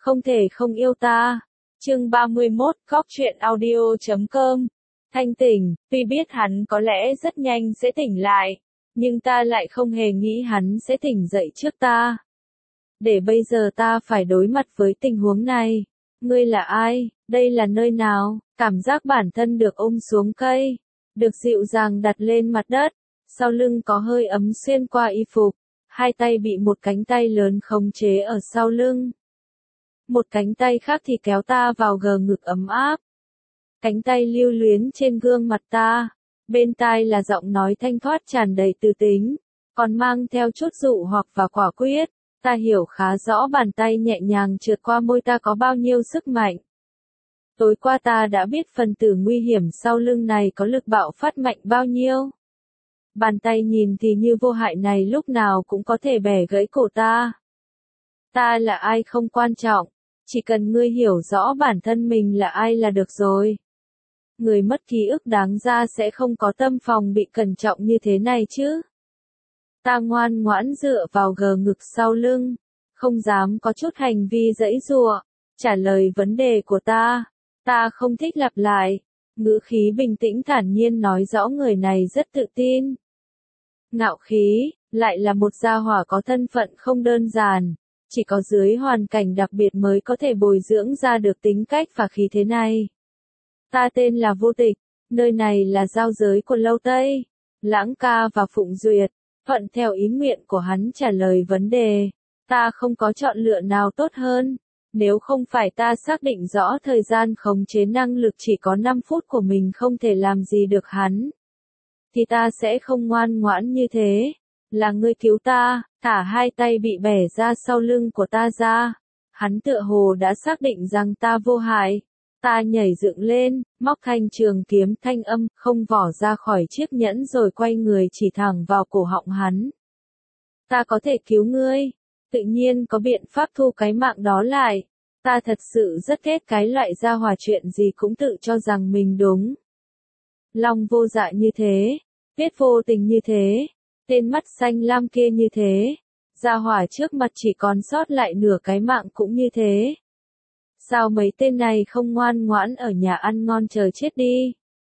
không thể không yêu ta. Chương 31, Cóc truyện audio.com. Thanh tỉnh, tuy biết hắn có lẽ rất nhanh sẽ tỉnh lại, nhưng ta lại không hề nghĩ hắn sẽ tỉnh dậy trước ta. Để bây giờ ta phải đối mặt với tình huống này. Ngươi là ai? Đây là nơi nào? Cảm giác bản thân được ôm xuống cây, được dịu dàng đặt lên mặt đất, sau lưng có hơi ấm xuyên qua y phục, hai tay bị một cánh tay lớn khống chế ở sau lưng. Một cánh tay khác thì kéo ta vào gờ ngực ấm áp. Cánh tay lưu luyến trên gương mặt ta, bên tai là giọng nói thanh thoát tràn đầy tư tính, còn mang theo chút dụ hoặc và quả quyết. Ta hiểu khá rõ bàn tay nhẹ nhàng trượt qua môi ta có bao nhiêu sức mạnh. Tối qua ta đã biết phần tử nguy hiểm sau lưng này có lực bạo phát mạnh bao nhiêu. Bàn tay nhìn thì như vô hại này lúc nào cũng có thể bẻ gãy cổ ta. Ta là ai không quan trọng, chỉ cần ngươi hiểu rõ bản thân mình là ai là được rồi. Người mất ký ức đáng ra sẽ không có tâm phòng bị cẩn trọng như thế này chứ. Ta ngoan ngoãn dựa vào gờ ngực sau lưng, không dám có chút hành vi giãy giụa, trả lời vấn đề của ta. Ta không thích lặp lại, ngữ khí bình tĩnh thản nhiên nói rõ người này rất tự tin. Ngạo khí, lại là một gia hỏa có thân phận không đơn giản, chỉ có dưới hoàn cảnh đặc biệt mới có thể bồi dưỡng ra được tính cách và khí thế này. Ta tên là Vô Tịch, nơi này là giao giới của Lâu Tây. Lãng ca và Phụng Duyệt, thuận theo ý nguyện của hắn trả lời vấn đề. Ta không có chọn lựa nào tốt hơn. Nếu không phải ta xác định rõ thời gian khống chế năng lực chỉ có 5 phút của mình không thể làm gì được hắn, thì ta sẽ không ngoan ngoãn như thế. Là ngươi cứu ta, thả hai tay bị bẻ ra sau lưng của ta ra. Hắn tựa hồ đã xác định rằng ta vô hại. Ta nhảy dựng lên, móc thanh trường kiếm thanh âm, không vỏ ra khỏi chiếc nhẫn rồi quay người chỉ thẳng vào cổ họng hắn. Ta có thể cứu ngươi, tự nhiên có biện pháp thu cái mạng đó lại. Ta thật sự rất ghét cái loại gia hỏa chuyện gì cũng tự cho rằng mình đúng. Lòng vô dạ như thế, biết vô tình như thế, tên mắt xanh lam kia như thế, gia hỏa trước mặt chỉ còn sót lại nửa cái mạng cũng như thế. Sao mấy tên này không ngoan ngoãn ở nhà ăn ngon chờ chết đi?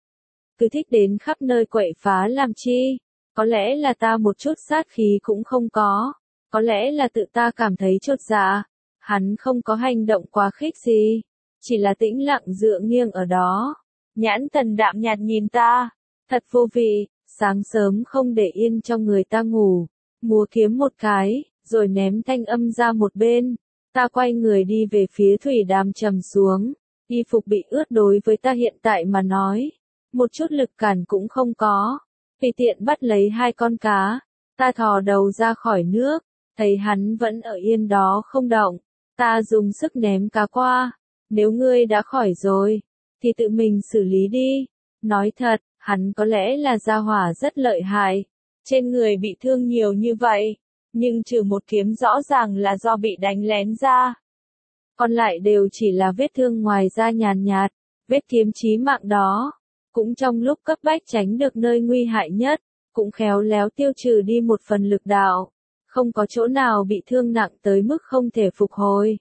Cứ thích đến khắp nơi quậy phá làm chi? Có lẽ là ta một chút sát khí cũng không có lẽ là tự ta cảm thấy chột dạ. Hắn không có hành động quá khích gì, chỉ là tĩnh lặng dựa nghiêng ở đó. Nhãn thần đạm nhạt nhìn ta, thật vô vị, sáng sớm không để yên cho người ta ngủ, múa kiếm một cái, rồi ném thanh âm ra một bên. Ta quay người đi về phía thủy đàm trầm xuống, y phục bị ướt đối với ta hiện tại mà nói, một chút lực cản cũng không có, tùy tiện bắt lấy hai con cá, ta thò đầu ra khỏi nước, thấy hắn vẫn ở yên đó không động, ta dùng sức ném cá qua, nếu ngươi đã khỏi rồi, thì tự mình xử lý đi. Nói thật, hắn có lẽ là gia hỏa rất lợi hại, trên người bị thương nhiều như vậy. Nhưng trừ một kiếm rõ ràng là do bị đánh lén ra. Còn lại đều chỉ là vết thương ngoài da nhàn nhạt, vết kiếm chí mạng đó. Cũng trong lúc cấp bách tránh được nơi nguy hại nhất, cũng khéo léo tiêu trừ đi một phần lực đạo. Không có chỗ nào bị thương nặng tới mức không thể phục hồi.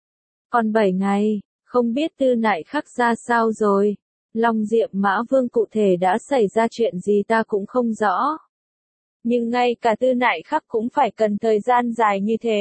Còn 7 ngày, không biết Tư Nại Khắc ra sao rồi. Long Diệm Mã Vương cụ thể đã xảy ra chuyện gì ta cũng không rõ. Nhưng ngay cả Tư Nại Khắc cũng phải cần thời gian dài như thế.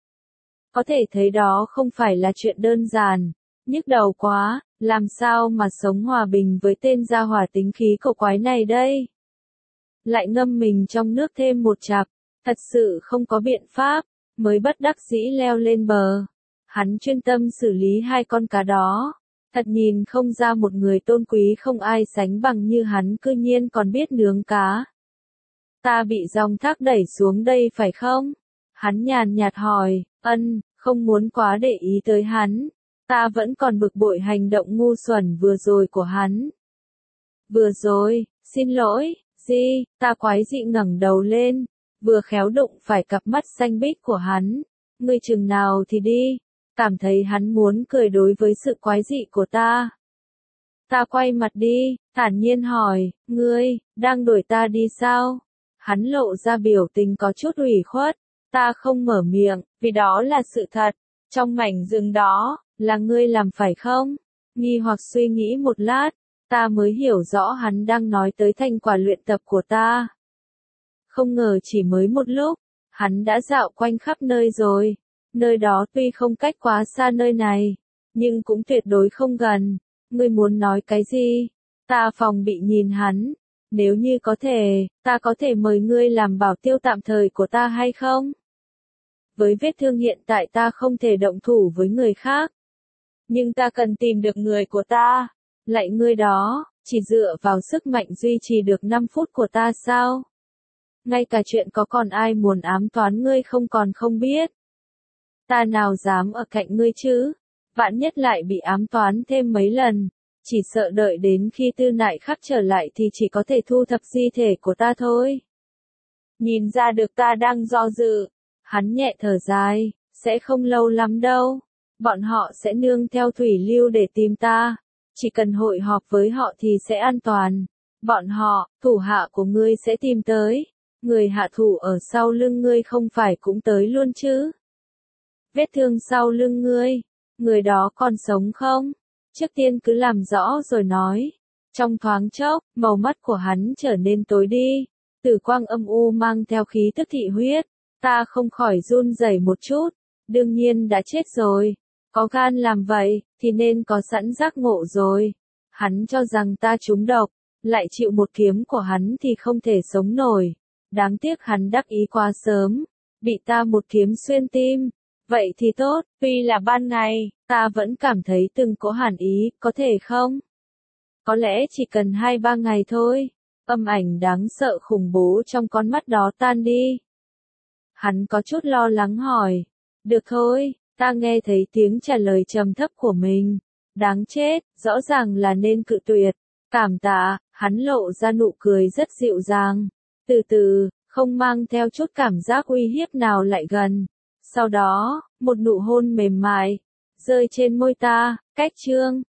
Có thể thấy đó không phải là chuyện đơn giản, nhức đầu quá, làm sao mà sống hòa bình với tên gia hỏa tính khí cổ quái này đây? Lại ngâm mình trong nước thêm một chặp, thật sự không có biện pháp, mới bất đắc dĩ leo lên bờ. Hắn chuyên tâm xử lý hai con cá đó, thật nhìn không ra một người tôn quý không ai sánh bằng như hắn cư nhiên còn biết nướng cá. Ta bị dòng thác đẩy xuống đây phải không? Hắn nhàn nhạt hỏi, không muốn quá để ý tới hắn. Ta vẫn còn bực bội hành động ngu xuẩn vừa rồi của hắn. Vừa rồi, xin lỗi, gì? Ta quái dị ngẩng đầu lên, vừa khéo đụng phải cặp mắt xanh biếc của hắn. Ngươi chừng nào thì đi, cảm thấy hắn muốn cười đối với sự quái dị của ta. Ta quay mặt đi, thản nhiên hỏi, ngươi, đang đuổi ta đi sao? Hắn lộ ra biểu tình có chút ủy khuất, ta không mở miệng, vì đó là sự thật. Trong mảnh rừng đó, là ngươi làm phải không? Nghi hoặc suy nghĩ một lát, ta mới hiểu rõ hắn đang nói tới thành quả luyện tập của ta. Không ngờ chỉ mới một lúc, hắn đã dạo quanh khắp nơi rồi. Nơi đó tuy không cách quá xa nơi này, nhưng cũng tuyệt đối không gần. Ngươi muốn nói cái gì? Ta phòng bị nhìn hắn. Nếu như có thể, ta có thể mời ngươi làm bảo tiêu tạm thời của ta hay không? Với vết thương hiện tại ta không thể động thủ với người khác. Nhưng ta cần tìm được người của ta. Lạy ngươi đó, chỉ dựa vào sức mạnh duy trì được 5 phút của ta sao? Ngay cả chuyện có còn ai muốn ám toán ngươi không không biết. Ta nào dám ở cạnh ngươi chứ? Vạn nhất lại bị ám toán thêm mấy lần. Chỉ sợ đợi đến khi tư nại khắc trở lại thì chỉ có thể thu thập di thể của ta thôi. Nhìn ra được ta đang do dự. Hắn nhẹ thở dài, sẽ không lâu lắm đâu. Bọn họ sẽ nương theo thủy lưu để tìm ta. Chỉ cần hội họp với họ thì sẽ an toàn. Bọn họ, thủ hạ của ngươi sẽ tìm tới. Người hạ thủ ở sau lưng ngươi không phải cũng tới luôn chứ? Vết thương sau lưng ngươi, người đó còn sống không? Trước tiên cứ làm rõ rồi nói. Trong thoáng chốc, màu mắt của hắn trở nên tối đi. Tử quang âm u mang theo khí tức thị huyết. Ta không khỏi run rẩy một chút. Đương nhiên đã chết rồi. Có gan làm vậy, thì nên có sẵn giác ngộ rồi. Hắn cho rằng ta trúng độc, lại chịu một kiếm của hắn thì không thể sống nổi. Đáng tiếc hắn đắc ý quá sớm, bị ta một kiếm xuyên tim. Vậy thì tốt, tuy là ban ngày, ta vẫn cảm thấy từng có hàn ý, có thể không? Có lẽ chỉ cần 2-3 ngày thôi. Âm ảnh đáng sợ khủng bố trong con mắt đó tan đi. Hắn có chút lo lắng hỏi. Được thôi, ta nghe thấy tiếng trả lời trầm thấp của mình. Đáng chết, rõ ràng là nên cự tuyệt. Cảm tạ, hắn lộ ra nụ cười rất dịu dàng. Từ từ, không mang theo chút cảm giác uy hiếp nào lại gần. Sau đó, một nụ hôn mềm mại, rơi trên môi ta, cách chương.